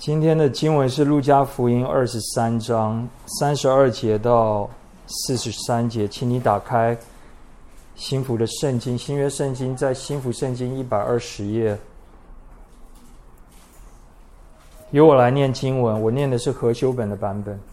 今天的经文是路加福音23章32节到43节，请你打开新福的圣经，新约圣经在新福圣经120页。由我来念经文，我念的是和修本的版本。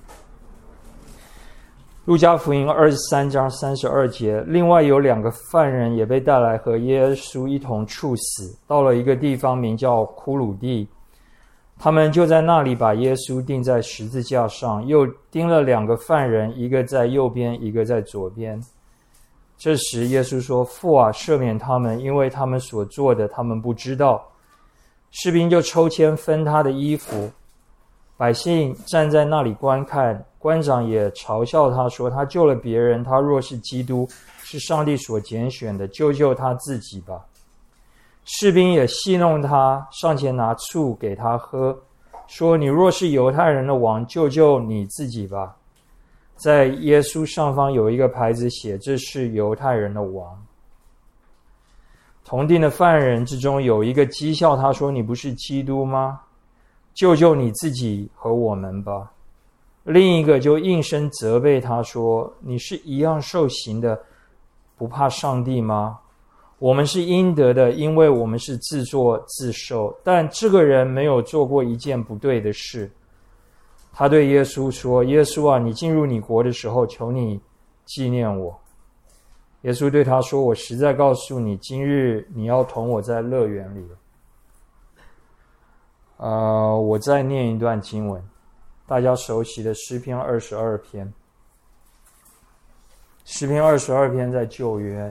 路加福音23章32节，另外有2个犯人也被带来和耶稣一同处死，到了一个地方名叫骷髅地，他们就在那里把耶稣钉在十字架上，又钉了2个犯人，一个在右边，一个在左边。这时耶稣说：父啊，赦免他们，因为他们所做的他们不知道。士兵就抽签分他的衣服，百姓站在那里观看，官长也嘲笑他说：他救了别人，他若是基督，是上帝所拣选的，救他自己吧。士兵也戏弄他，上前拿醋给他喝，说：你若是犹太人的王，救你自己吧。在耶稣上方有一个牌子写：这是犹太人的王。同定的犯人之中有一个讥笑他说：你不是基督吗？救你自己和我们吧。另一个就应声责备他说：你是一样受刑的，不怕上帝吗？我们是应得的，因为我们是自作自受，但这个人没有做过一件不对的事。他对耶稣说：耶稣啊，你进入你国的时候，求你纪念我。耶稣对他说：我实在告诉你，今日你要同我在乐园里。我再念一段经文，大家熟悉的诗篇22篇。诗篇22篇在旧约，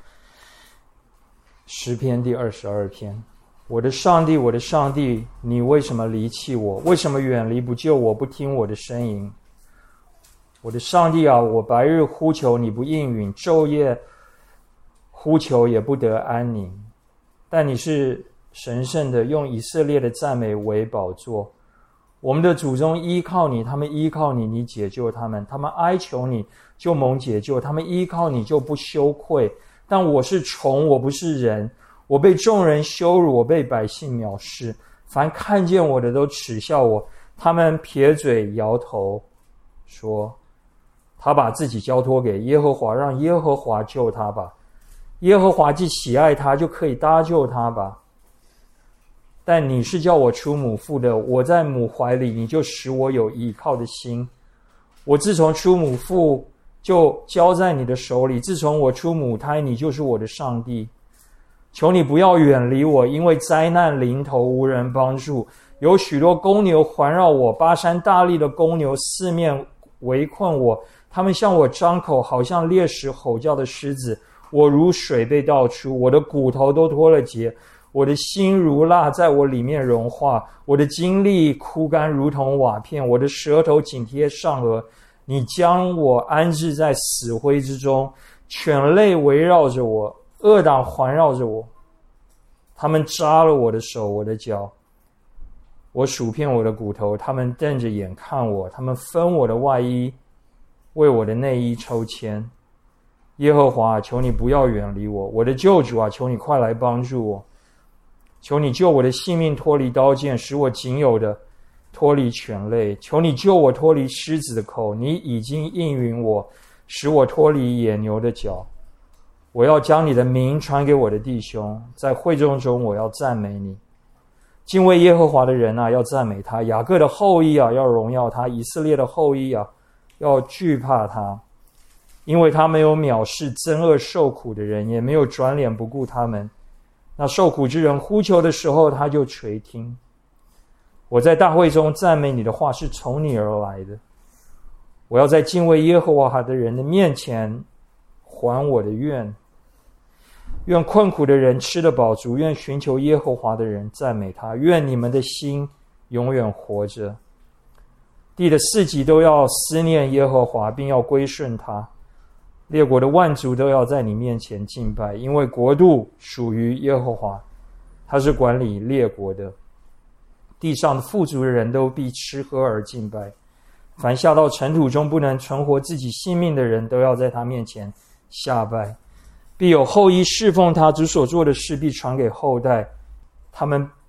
诗篇第22篇。我的上帝，我的上帝，你为什么离弃我？为什么远离不救我，不听我的呻吟？我的上帝啊，我白日呼求你不应允，昼夜呼求也不得安宁。但你是神圣的，用以色列的赞美为宝座。我们的祖宗依靠你，他们依靠你，你解救他们。他们哀求你，就蒙解救。他们依靠你，就不羞愧。但我是虫，我不是人，我被众人羞辱，我被百姓藐视。凡看见我的都耻笑我，他们撇嘴摇头，说：他把自己交托给耶和华，让耶和华救他吧。耶和华既喜爱他，就可以搭救他吧。但你是叫我出母腹的，我在母怀里，你就使我有倚靠的心。我自从出母腹就交在你的手里，自从我出母胎，你就是我的上帝。求你不要远离我，因为灾难临头无人帮助。有许多公牛环绕我，巴山大力的公牛四面围困我，他们向我张口，好像猎食吼叫的狮子。我如水被倒出，我的骨头都脱了节，我的心如蜡在我里面融化，我的精力枯干如同瓦片，我的舌头紧贴上颚。你将我安置在死灰之中，犬类围绕着我，恶党环绕着我，他们扎了我的手，我的脚，我数遍我的骨头，他们瞪着眼看我，他们分我的外衣，为我的内衣抽签。耶和华，求你不要远离我，我的救主啊，求你快来帮助我。求你救我的性命脱离刀剑，使我仅有的脱离犬类。求你救我脱离狮子的口，你已经应允我，使我脱离野牛的脚。我要将你的名传给我的弟兄，在会众中我要赞美你。敬畏耶和华的人啊，要赞美他；雅各的后裔啊，要荣耀他；以色列的后裔啊，要惧怕他。因为他没有藐视憎恶受苦的人，也没有转脸不顾他们。那受苦之人呼求的时候，他就垂听。我在大会中赞美你的话是从你而来的。我要在敬畏耶和华的人的面前还我的愿。愿困苦的人吃得饱足，愿寻求耶和华的人赞美他。愿你们的心永远活着。地的四极都要思念耶和华，并要归顺他。列国的万族都要在你面前敬拜，因为国度属于耶和华，他是管理列国的。地上的富足的人都必吃喝而敬拜。凡下到尘土中不能存活自己性命的人，都要在他面前下拜。必有后裔侍奉他，主所做的事必传给后代。他们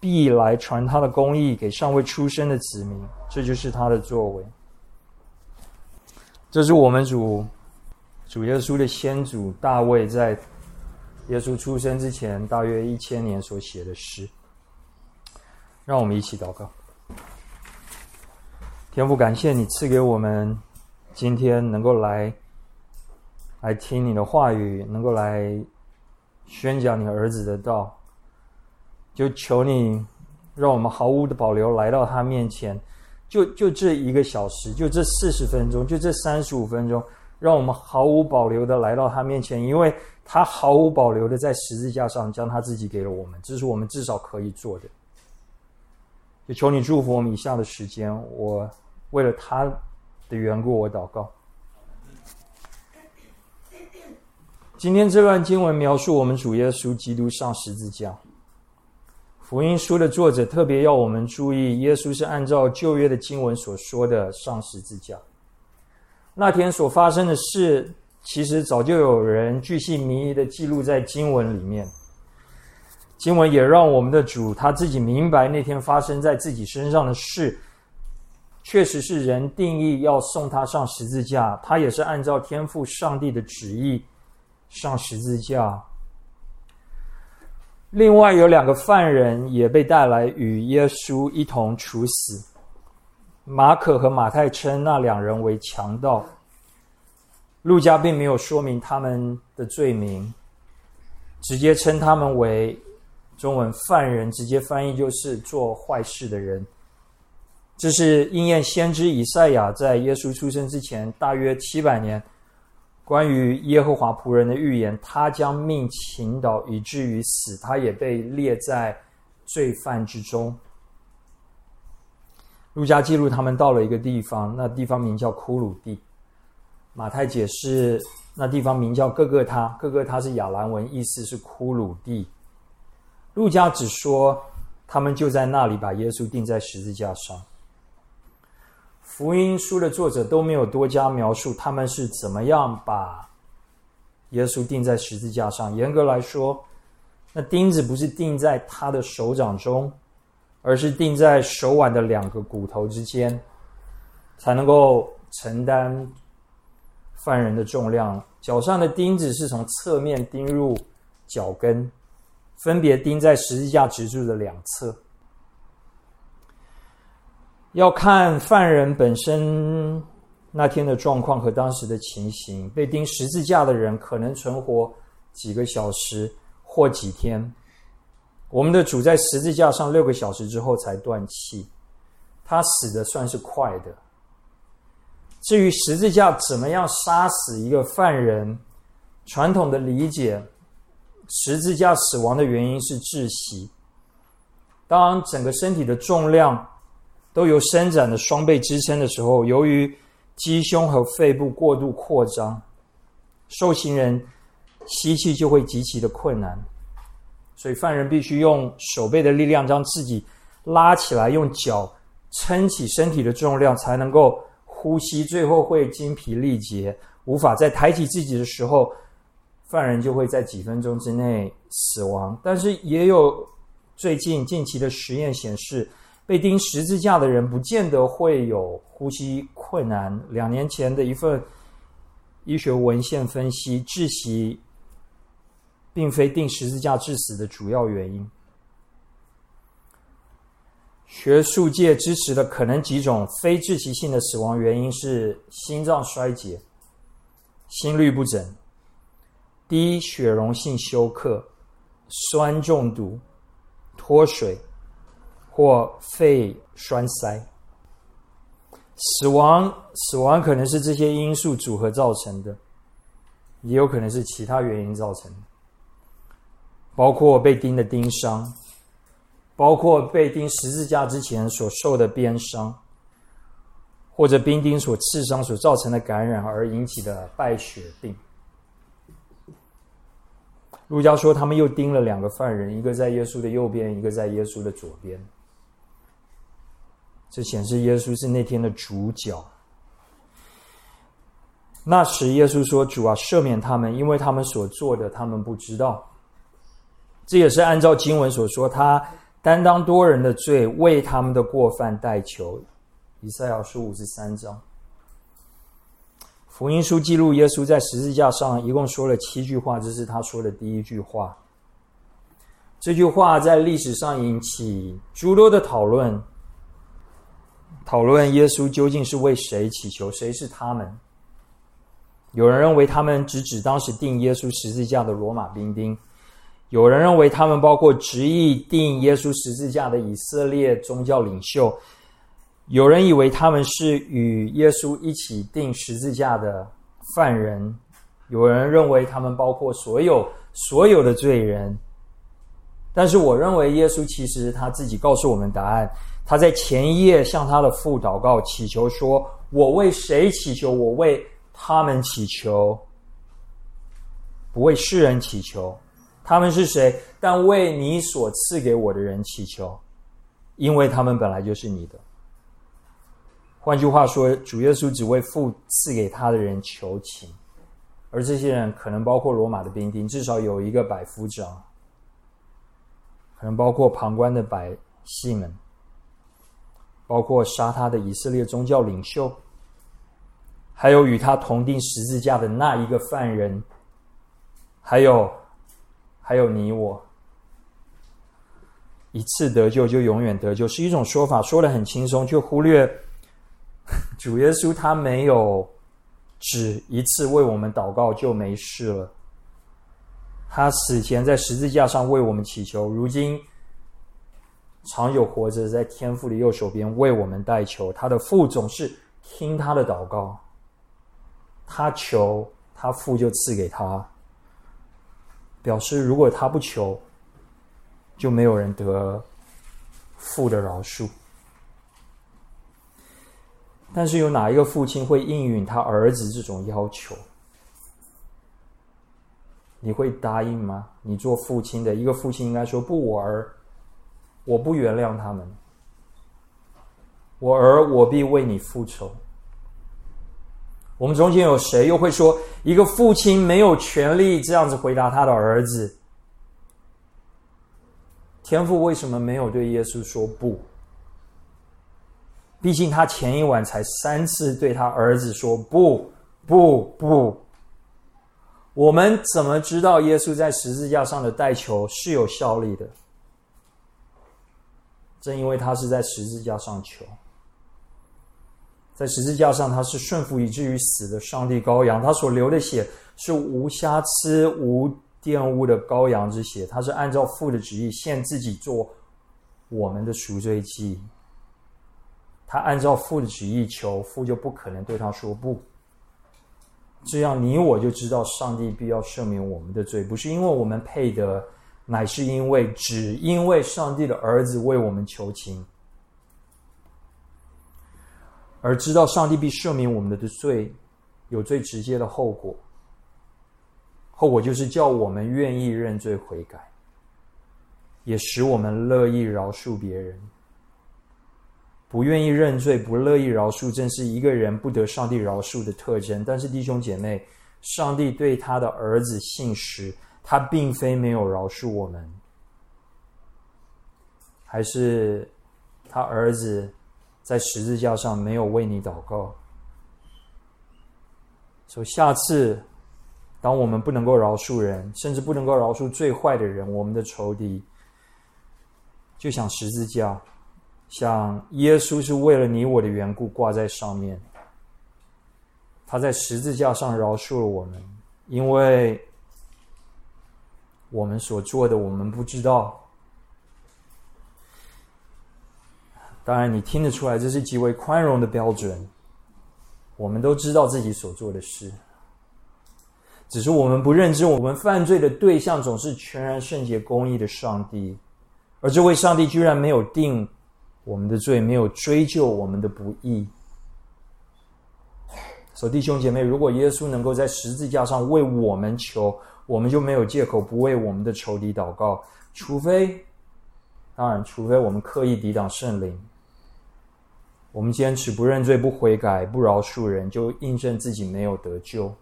必来传他的公义给尚未出生的子民，这就是他的作为。这是我们主耶稣的先祖大卫在耶稣出生之前大约1000年所写的诗。让我们一起祷告。天父，感谢你赐给我们今天能够来听你的话语，能够来宣讲你儿子的道，就求你让我们毫无的保留来到他面前，就这1个小时，就这40分钟，就这35分钟，让我们毫无保留的来到他面前，因为他毫无保留的在十字架上将他自己给了我们，这是我们至少可以做的。就求你祝福我们以下的时间，我为了他的缘故我祷告。今天这段经文描述我们主耶稣基督上十字架。福音书的作者特别要我们注意，耶稣是按照旧约的经文所说的上十字架。那天所发生的事，其实早就有人巨细靡遗的记录在经文里面。经文也让我们的主他自己明白，那天发生在自己身上的事，确实是人定义要送他上十字架，他也是按照天父上帝的旨意上十字架。另外有2个犯人也被带来与耶稣一同处死。马可和马太称那2人为强盗，路加并没有说明他们的罪名，直接称他们为中文犯人，直接翻译就是做坏事的人。这是应验先知以赛亚在耶稣出生之前大约700年关于耶和华仆人的预言，他将命倾倒以至于死，他也被列在罪犯之中。路加记录他们到了一个地方，那地方名叫骷髅地。马太解释那地方名叫各各他，各各他是亚兰文，意思是骷髅地。路加只说他们就在那里把耶稣钉在十字架上。福音书的作者都没有多加描述他们是怎么样把耶稣钉在十字架上。严格来说，那钉子不是钉在他的手掌中，而是钉在手腕的2个骨头之间，才能够承担犯人的重量。脚上的钉子是从侧面钉入脚跟，分别钉在十字架支柱的2侧。要看犯人本身那天的状况和当时的情形，被钉十字架的人可能存活几个小时或几天。我们的主在十字架上6个小时之后才断气，他死的算是快的。至于十字架怎么样杀死一个犯人，传统的理解，十字架死亡的原因是窒息。当整个身体的重量都由伸展的双臂支撑的时候，由于鸡胸和肺部过度扩张，受刑人吸气就会极其的困难，所以犯人必须用手背的力量将自己拉起来，用脚撑起身体的重量才能够呼吸，最后会精疲力竭，无法再抬起自己的时候，犯人就会在几分钟之内死亡。但是也有近期的实验显示，被钉十字架的人不见得会有呼吸困难。2年前的一份医学文献分析，窒息并非钉十字架致死的主要原因。学术界支持的可能几种非窒息性的死亡原因是心脏衰竭、心律不整、低血容性休克、酸中毒、脱水或肺栓塞。死亡可能是这些因素组合造成的，也有可能是其他原因造成的，包括被钉的钉伤，包括被钉十字架之前所受的鞭伤，或者兵丁所刺伤所造成的感染而引起的败血病。路加说他们又钉了2个犯人，一个在耶稣的右边，一个在耶稣的左边。这显示耶稣是那天的主角。那时耶稣说，主啊，赦免他们，因为他们所做的他们不知道。这也是按照经文所说，他担当多人的罪，为他们的过犯代求。以赛亚书53章。福音书记录耶稣在十字架上一共说了7句话，这是他说的第一句话。这句话在历史上引起诸多的讨论耶稣究竟是为谁祈求，谁是他们。有人认为他们只指当时钉耶稣十字架的罗马兵丁，有人认为他们包括执意钉耶稣十字架的以色列宗教领袖，有人以为他们是与耶稣一起钉十字架的犯人，有人认为他们包括所有的罪人。但是我认为耶稣其实他自己告诉我们答案，他在前一页向他的父祷告，祈求说，我为谁祈求？我为他们祈求，不为世人祈求。他们是谁？但为你所赐给我的人祈求，因为他们本来就是你的。换句话说，主耶稣只为父赐给他的人求情，而这些人可能包括罗马的兵丁，至少有一个百夫长，可能包括旁观的百姓们，包括杀他的以色列宗教领袖，还有与他同钉十字架的那一个犯人，还有你我。一次得救就永远得救，是一种说法，说得很轻松，却忽略主耶稣他没有只一次为我们祷告就没事了。他死前在十字架上为我们祈求，如今长久活着在天父的右手边为我们代求。他的父总是听他的祷告，他求，他父就赐给他，表示如果他不求，就没有人得父的饶恕。但是有哪一个父亲会应允他儿子这种要求？你会答应吗？你做父亲的，一个父亲应该说，不，我不原谅他们，我必为你复仇。我们中间有谁又会说，一个父亲没有权利这样子回答他的儿子？天父为什么没有对耶稣说不？毕竟他前一晚才3次对他儿子说不。我们怎么知道耶稣在十字架上的代求是有效力的？正因为他是在十字架上求，在十字架上他是顺服以至于死的上帝羔羊，他所流的血是无瑕疵无玷污的羔羊之血，他是按照父的旨意献自己做我们的赎罪祭。他按照父的旨意求，父就不可能对他说不。这样你我就知道上帝必要赦免我们的罪，不是因为我们配得，乃是只因为上帝的儿子为我们求情，而知道上帝必赦免我们的罪，有最直接的后果。后果就是叫我们愿意认罪悔改，也使我们乐意饶恕别人。不愿意认罪，不乐意饶恕，正是一个人不得上帝饶恕的特征。但是弟兄姐妹，上帝对他的儿子信实，他并非没有饶恕我们，还是他儿子在十字架上没有为你祷告。所以下次当我们不能够饶恕人，甚至不能够饶恕最坏的人，我们的仇敌，就想十字架，像耶稣是为了你我的缘故挂在上面，他在十字架上饶恕了我们，因为我们所做的我们不知道。当然你听得出来，这是极为宽容的标准，我们都知道自己所做的事，只是我们不认知，我们犯罪的对象总是全然圣洁公义的上帝，而这位上帝居然没有定我们的罪，没有追究我们的不义。所以弟兄姐妹，如果耶稣能够在十字架上为我们求，我们就没有借口不为我们的仇敌祷告，除非我们刻意抵挡圣灵，我们坚持不认罪、不悔改、不饶恕人，就印证自己没有得救。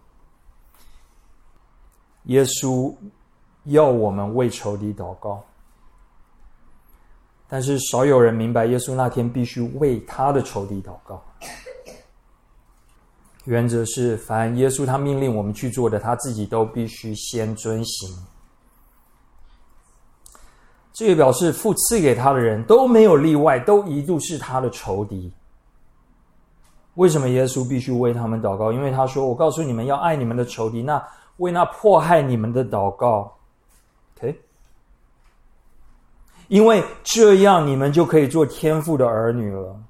耶稣要我们为仇敌祷告， 但是少有人明白，耶稣那天必须为他的仇敌祷告。原则是，凡耶稣他命令我们去做的，他自己都必须先遵行。这也表示父赐给他的人都没有例外，都一度是他的仇敌。为什么耶稣必须为他们祷告？因为他说，我告诉你们要爱你们的仇敌，那为那迫害你们的祷告。OK， 因为这样你们就可以做天父的儿女了。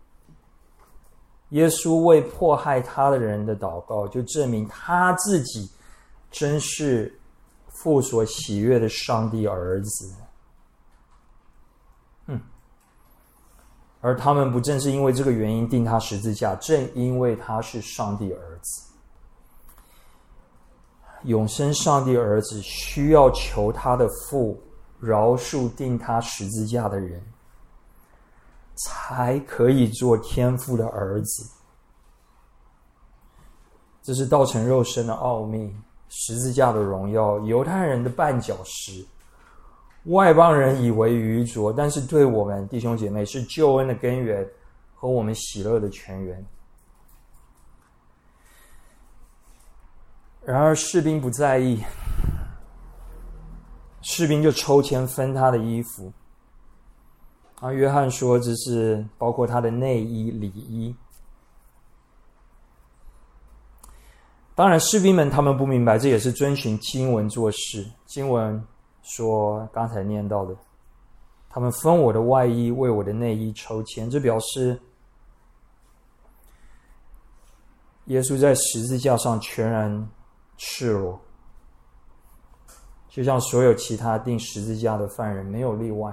耶稣为迫害他的人的祷告，就证明他自己真是父所喜悦的上帝儿子。而他们不正是因为这个原因钉他十字架，正因为他是上帝儿子。永生上帝儿子需要求他的父饶恕钉他十字架的人，才可以做天父的儿子。这是道成肉身的奥秘，十字架的荣耀，犹太人的绊脚石，外邦人以为愚拙，但是对我们弟兄姐妹是救恩的根源和我们喜乐的泉源。然而士兵不在意，士兵就抽签分他的衣服。约翰说这是包括他的内衣里衣。当然士兵们他们不明白，这也是遵循经文做事。经文说刚才念到的，他们分我的外衣，为我的内衣抽签，这表示耶稣在十字架上全然赤裸，就像所有其他钉十字架的犯人，没有例外。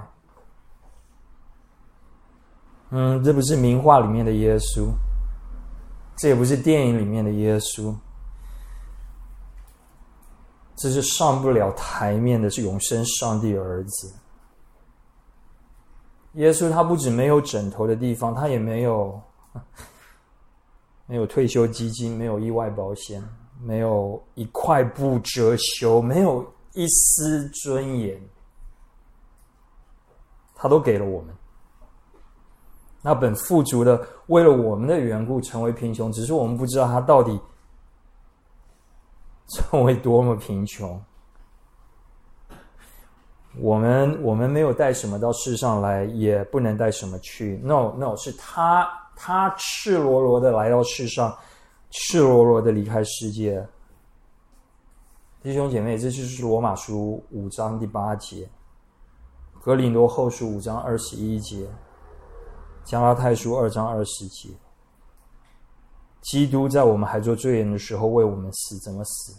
这不是名画里面的耶稣，这也不是电影里面的耶稣，这是上不了台面的，是永生上帝儿子。耶稣他不止没有枕头的地方，他也没有退休基金，没有意外保险，没有一块布遮羞，没有一丝尊严，他都给了我们。那本富足的为了我们的缘故成为贫穷，只是我们不知道他到底成为多么贫穷。我们没有带什么到世上来，也不能带什么去。No， 是他赤裸裸的来到世上，赤裸裸的离开世界。弟兄姐妹，这就是罗马书5章第8节，哥林多后书5章21节，加拉太书2章20节。基督在我们还做罪人的时候为我们死，怎么死？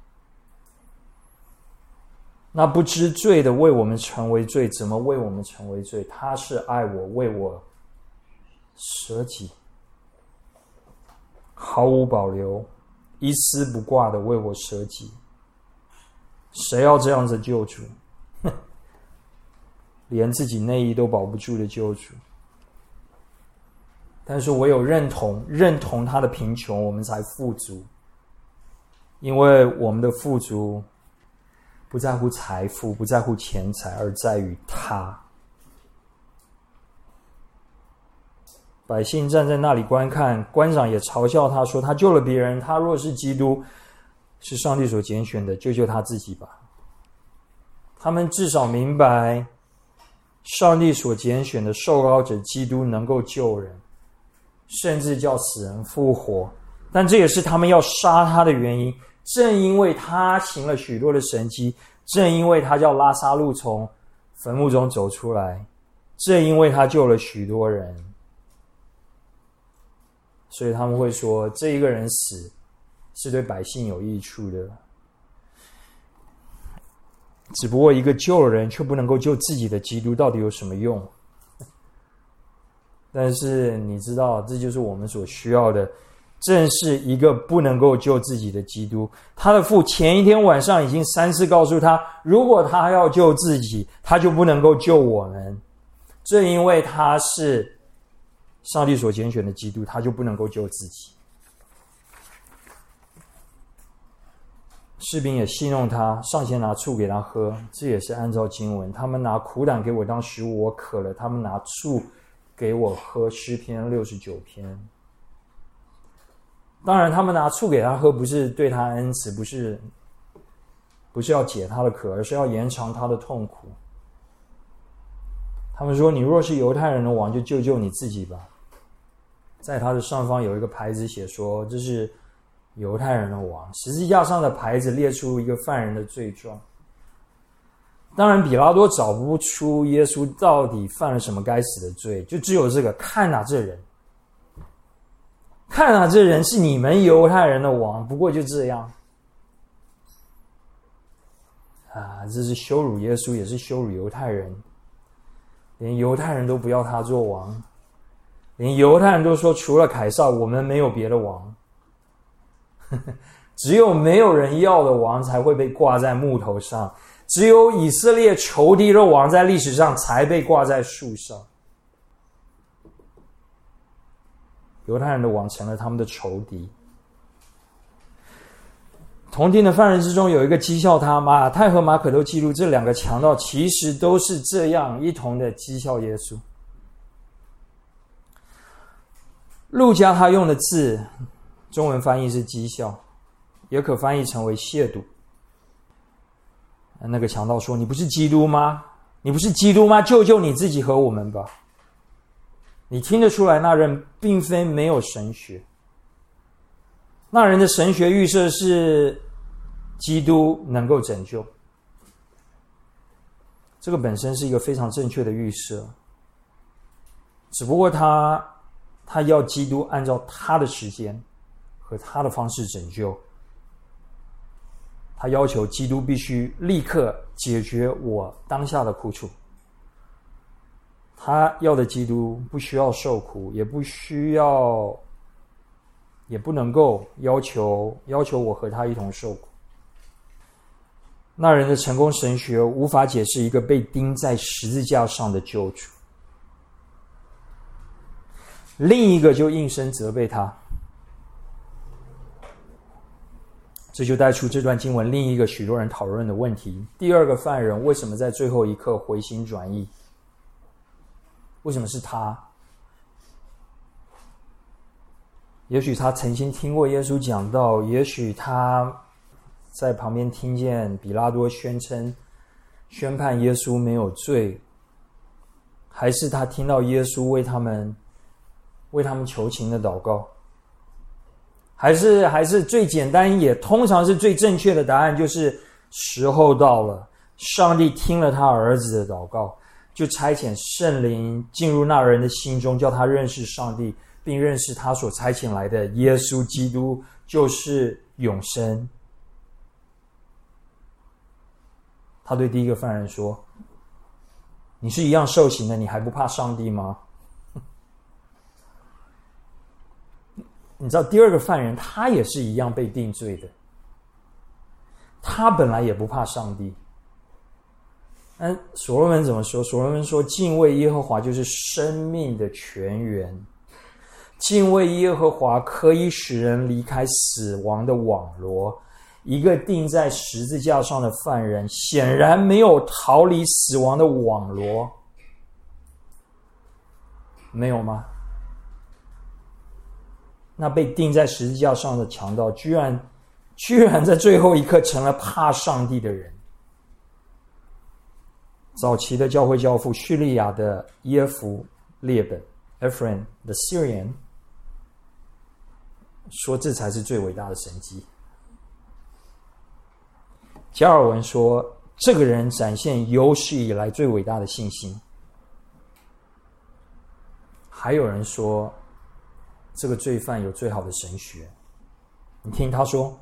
那不知罪的为我们成为罪，怎么为我们成为罪？他是爱我，为我舍己，毫无保留，一丝不挂的为我舍己。谁要这样子救主？连自己内衣都保不住的救主。但是唯有认同他的贫穷，我们才富足。因为我们的富足不在乎财富，不在乎钱财，而在于他。百姓站在那里观看，官长也嘲笑他说，他救了别人，他若是基督，是上帝所拣选的，就救他自己吧。他们至少明白上帝所拣选的受膏者基督能够救人，甚至叫死人复活。但这也是他们要杀他的原因。正因为他行了许多的神迹，正因为他叫拉撒路从坟墓中走出来，正因为他救了许多人，所以他们会说这一个人死是对百姓有益处的。只不过一个救了人却不能够救自己的基督到底有什么用？但是你知道，这就是我们所需要的，正是一个不能够救自己的基督。他的父前一天晚上已经3次告诉他，如果他要救自己，他就不能够救我们。正因为他是上帝所拣选的基督，他就不能够救自己。 士兵也戏弄他，上前拿醋给他喝，这也是按照经文。他们拿苦胆给我当食物，我渴了，他们拿醋给我喝。诗篇69篇。当然他们拿醋给他喝不是对他恩慈，不是要解他的渴，而是要延长他的痛苦。他们说，你若是犹太人的王，就救救你自己吧。在他的上方有一个牌子写说，这是犹太人的王。十字架上的牌子列出一个犯人的罪状。当然比拉多找不出耶稣到底犯了什么该死的罪，就只有这个，看哪这人，看哪这人是你们犹太人的王，不过就这样啊！这是羞辱耶稣，也是羞辱犹太人。连犹太人都不要他做王，连犹太人都说，除了凯撒我们没有别的王。只有没有人要的王才会被挂在木头上，只有以色列仇敌的王在历史上才被挂在树上。犹太人的王成了他们的仇敌。同庭的犯人之中有一个讥笑他，马太和马可都记录这两个强盗其实都是这样一同的讥笑耶稣。路加他用的字中文翻译是讥笑，也可翻译成为亵渎。那个强盗说，你不是基督吗？你不是基督吗？救救你自己和我们吧。你听得出来那人并非没有神学，那人的神学预设是基督能够拯救，这个本身是一个非常正确的预设，只不过他要基督按照他的时间和他的方式拯救，他要求基督必须立刻解决我当下的苦楚。他要的基督不需要受苦，也不能够要求我和他一同受苦。那人的成功神学无法解释一个被钉在十字架上的救主，另一个就应声责备他。这就带出这段经文另一个许多人讨论的问题：第二个犯人为什么在最后一刻回心转意？为什么是他？也许他曾经听过耶稣讲道，也许他在旁边听见比拉多宣判耶稣没有罪，还是他听到耶稣为他们求情的祷告，还是最简单也通常是最正确的答案，就是时候到了，上帝听了他儿子的祷告，就差遣圣灵进入那人的心中，叫他认识上帝，并认识他所差遣来的耶稣基督就是永生。他对第一个犯人说，你是一样受刑的，你还不怕上帝吗？你知道第二个犯人他也是一样被定罪的，他本来也不怕上帝。所罗门怎么说？所罗门说，敬畏耶和华就是生命的泉源，敬畏耶和华可以使人离开死亡的网罗。一个钉在十字架上的犯人显然没有逃离死亡的网罗，没有吗？那被钉在十字架上的强盗居然在最后一刻成了怕上帝的人。早期的教会教父叙利亚的耶弗列本 Ephraim the Syrian 说，这才是最伟大的神迹。加尔文说，这个人展现有史以来最伟大的信心。还有人说，这个罪犯有最好的神学。你听他说，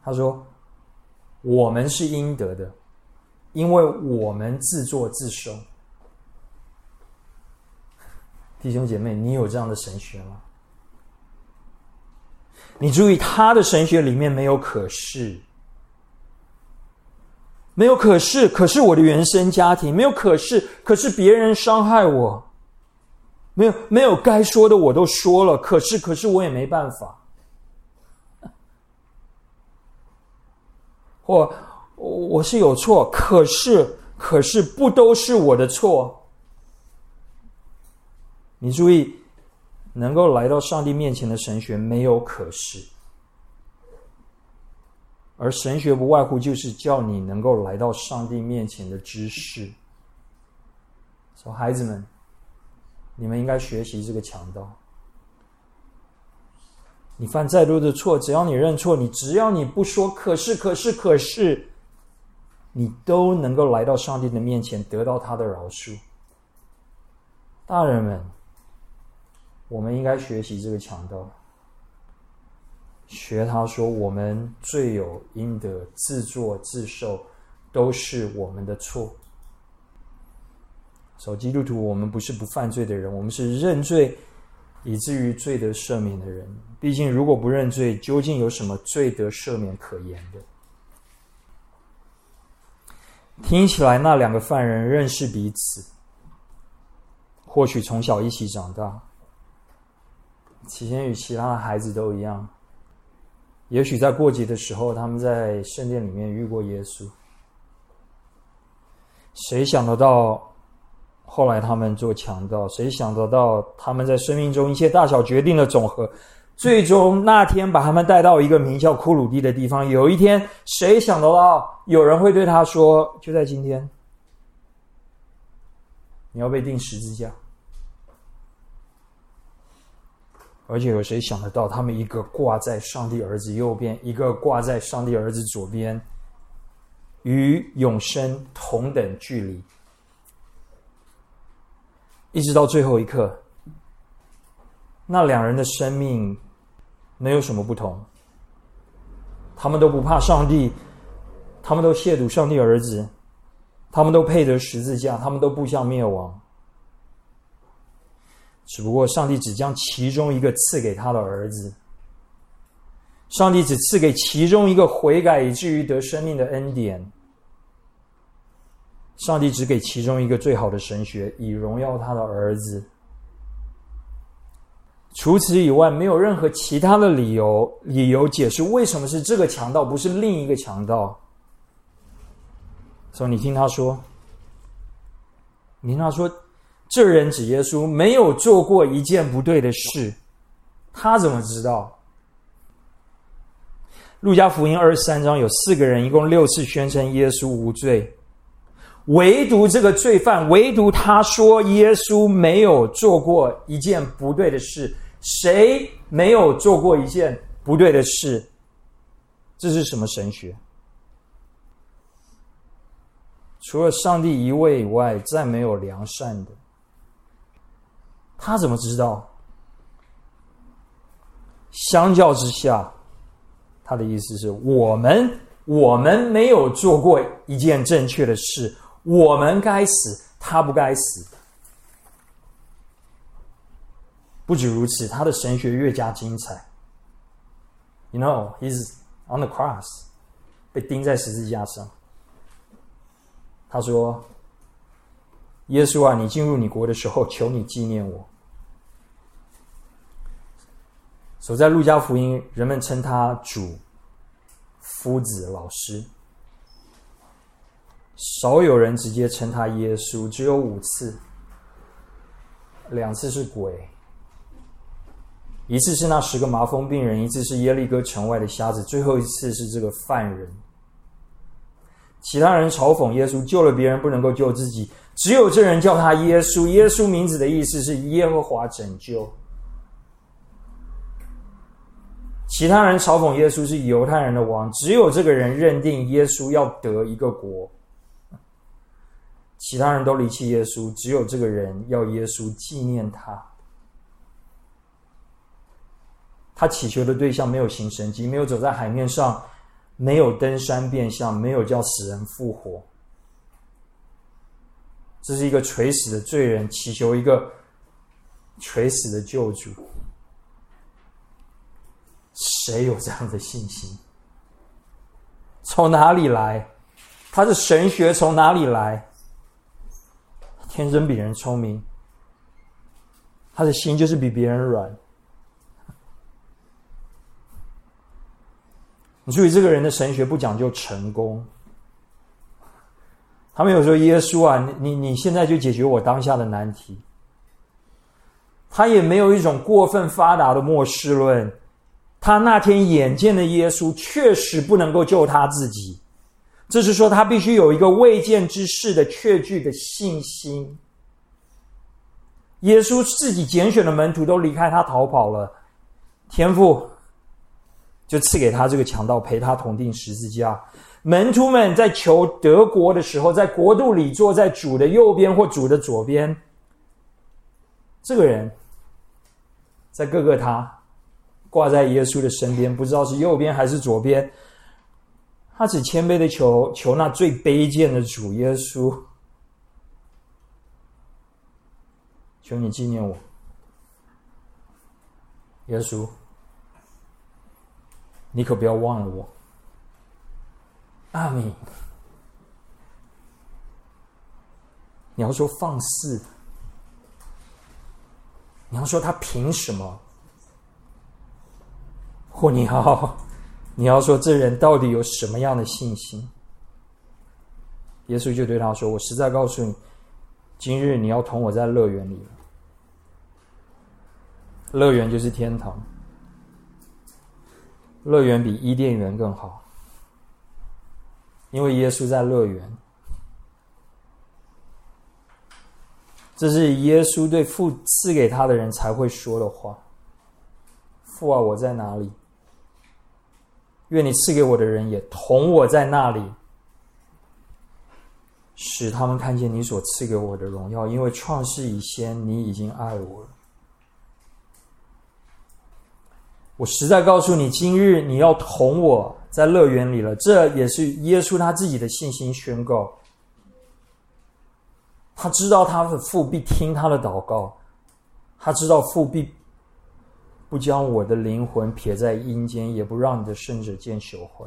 我们是应得的，因为我们自作自受。弟兄姐妹，你有这样的神学吗？你注意，他的神学里面没有可是，没有可是我的原生家庭，没有可是别人伤害我，没有该说的我都说了，可是我也没办法。 或我是有错，可是不都是我的错。你注意，能够来到上帝面前的神学没有可是，而神学不外乎就是叫你能够来到上帝面前的知识。所以孩子们，你们应该学习这个强盗。你犯再多的错，只要你认错，只要你不说可是，你都能够来到上帝的面前，得到他的饶恕。大人们，我们应该学习这个强盗，学他说我们罪有应得，自作自受，都是我们的错。所以基督徒，我们不是不犯罪的人，我们是认罪以至于罪得赦免的人。毕竟如果不认罪，究竟有什么罪得赦免可言的？听起来那两个犯人认识彼此，或许从小一起长大，起先与其他的孩子都一样，也许在过节的时候他们在圣殿里面遇过耶稣。谁想得到后来他们做强盗？谁想得到他们在生命中一切大小决定的总和，最终那天把他们带到一个名叫骷髅地的地方。有一天，谁想得到有人会对他说，就在今天你要被钉十字架？而且有谁想得到他们一个挂在上帝儿子右边，一个挂在上帝儿子左边，与永生同等距离，一直到最后一刻，那两人的生命没有什么不同。他们都不怕上帝，他们都亵渎上帝儿子，他们都配得十字架，他们都步向灭亡。只不过上帝只将其中一个赐给他的儿子，上帝只赐给其中一个悔改以至于得生命的恩典，上帝只给其中一个最好的神学，以荣耀他的儿子。除此以外，没有任何其他的理由解释为什么是这个强盗，不是另一个强盗。所以你听他说，这人指耶稣没有做过一件不对的事，他怎么知道？路加福音23章有4个人，一共6次宣称耶稣无罪，唯独这个罪犯，唯独他说耶稣没有做过一件不对的事。谁没有做过一件不对的事？这是什么神学？除了上帝一位以外，再没有良善的。他怎么知道？相较之下，他的意思是我们没有做过一件正确的事，我们该死，他不该死。不止如此，他的神学越加精彩。You know, he's on the cross， 被钉在十字架上。他说，耶稣啊，你进入你国的时候，求你纪念我。所以在路加福音，人们称他主、夫子、老师，少有人直接称他耶稣，只有5次，2次是鬼，一次是那10个麻风病人，一次是耶利哥城外的瞎子，最后一次是这个犯人。其他人嘲讽耶稣救了别人不能够救自己，只有这人叫他耶稣。耶稣名字的意思是耶和华拯救。其他人嘲讽耶稣是犹太人的王，只有这个人认定耶稣要得一个国。其他人都离弃耶稣，只有这个人要耶稣纪念他。他祈求的对象没有行神迹，没有走在海面上，没有登山变相，没有叫死人复活。这是一个垂死的罪人祈求一个垂死的救主。谁有这样的信心？从哪里来？他的神学从哪里来？天生比人聪明，他的心就是比别人软。 你注意，这个人的神学不讲究成功。他没有说耶稣啊，你现在就解决我当下的难题。他也没有一种过分发达的末世论。他那天眼见的耶稣确实不能够救他自己，这是说他必须有一个未见之事的确据的信心。耶稣自己拣选的门徒都离开他逃跑了，天父就赐给他这个强盗陪他同定十字架。门徒们在求得国的时候，在国度里坐在主的右边或主的左边，这个人在各个他挂在耶稣的身边，不知道是右边还是左边，他只谦卑的求那最卑贱的主耶稣，求你纪念我，耶稣，你可不要忘了我。阿们。你要说放肆，你要说他凭什么，或你要说这人到底有什么样的信心？耶稣就对他说，我实在告诉你，今日你要同我在乐园里了。乐园就是天堂，乐园比伊甸园更好，因为耶稣在乐园。这是耶稣对父赐给他的人才会说的话。父啊，我在哪里？愿你赐给我的人也同我在那里，使他们看见你所赐给我的荣耀，因为创世以先你已经爱我了。我实在告诉你，今日你要同我在乐园里了。这也是耶稣他自己的信心宣告。他知道他的父必听他的祷告，他知道父必不将我的灵魂撇在阴间，也不让你的圣者见朽坏。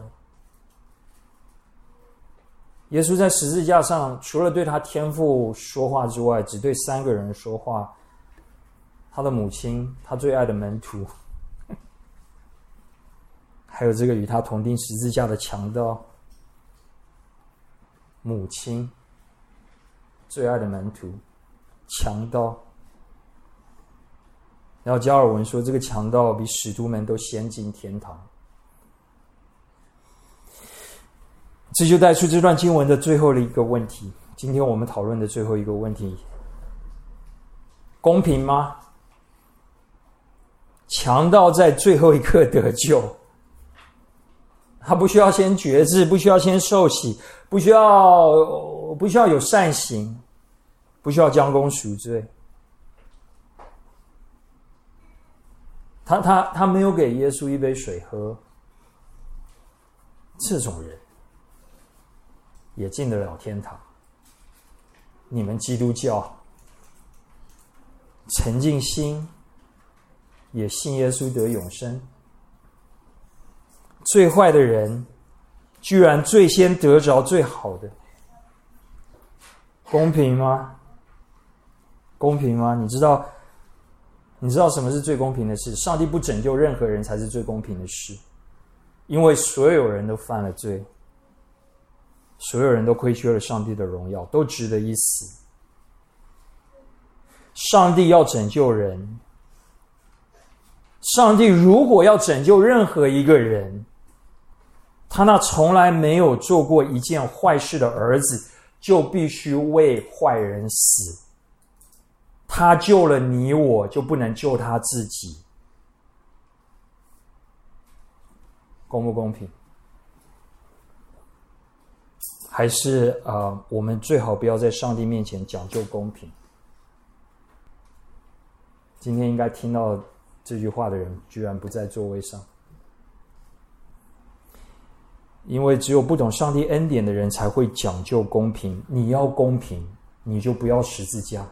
耶稣在十字架上除了对他天父说话之外，只对3个人说话，他的母亲，他最爱的门徒，还有这个与他同钉十字架的强盗。母亲，最爱的门徒，强盗。然后加尔文说，这个强盗比使徒们都先进天堂。这就带出这段经文的最后的一个问题，今天我们讨论的最后一个问题：公平吗？强盗在最后一刻得救，他不需要先决志，不需要先受洗，不需要有善行，不需要将功赎罪。他没有给耶稣一杯水喝，这种人也进得了天堂。你们基督教沉静心也信耶稣得永生，最坏的人居然最先得着最好的，公平吗？公平吗？你知道什么是最公平的事？上帝不拯救任何人才是最公平的事，因为所有人都犯了罪，所有人都亏缺了上帝的荣耀，都值得一死。上帝要拯救人，上帝如果要拯救任何一个人，他那从来没有做过一件坏事的儿子就必须为坏人死。他救了你我，就不能救他自己。公不公平？还是我们最好不要在上帝面前讲究公平。今天应该听到这句话的人居然不在座位上，因为只有不懂上帝恩典的人才会讲究公平。你要公平，你就不要十字架。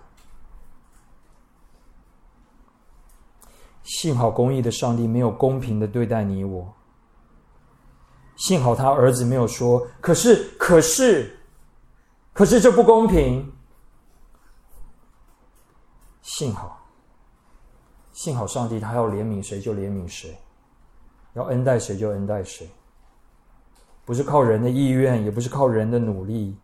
幸好公义的上帝没有公平的对待你我，幸好他儿子没有说可是这不公平。幸好上帝他要怜悯谁就怜悯谁，要恩待谁就恩待谁。 不是靠人的意愿，也不是靠人的努力，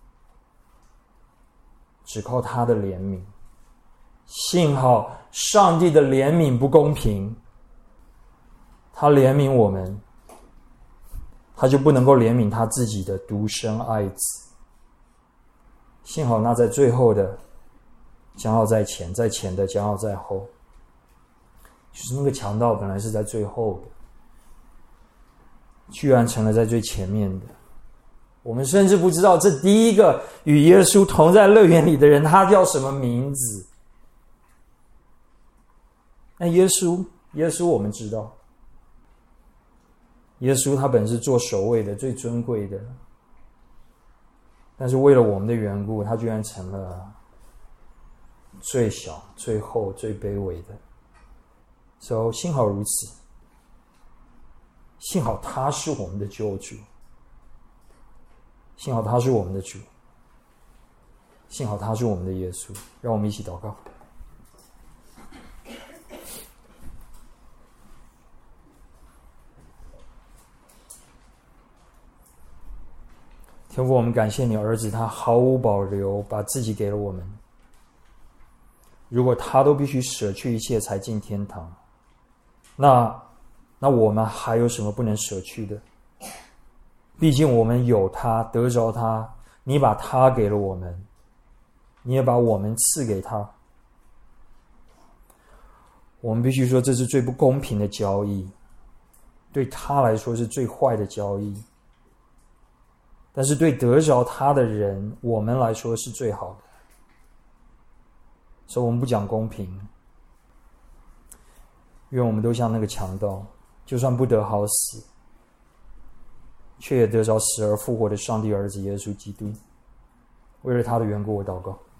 只靠他的怜悯。幸好上帝的怜悯不公平，他怜悯我们，他就不能够怜悯他自己的独生爱子。幸好那在最后的将要在前，在前的将要在后，就是那个强盗本来是在最后的，居然成了在最前面的。我们甚至不知道这第一个与耶稣同在乐园里的人，他叫什么名字。那耶稣我们知道，耶稣他本是做首位的，最尊贵的，但是为了我们的缘故，他居然成了最小、最后、最卑微的。所以幸好如此，幸好他是我们的救主，幸好他是我们的主，幸好他是我们的耶稣。让我们一起祷告。天父，我们感谢你儿子，他毫无保留把自己给了我们。如果他都必须舍去一切才进天堂，那我们还有什么不能舍去的？毕竟我们有他，得着他，你把他给了我们，你也把我们赐给他。我们必须说，这是最不公平的交易，对他来说是最坏的交易。但是对得着他的人，我们来说是最好的。所以我们不讲公平，愿我们都像那个强盗，就算不得好死，却也得着死而复活的上帝儿子耶稣基督。为了他的缘故，我祷告。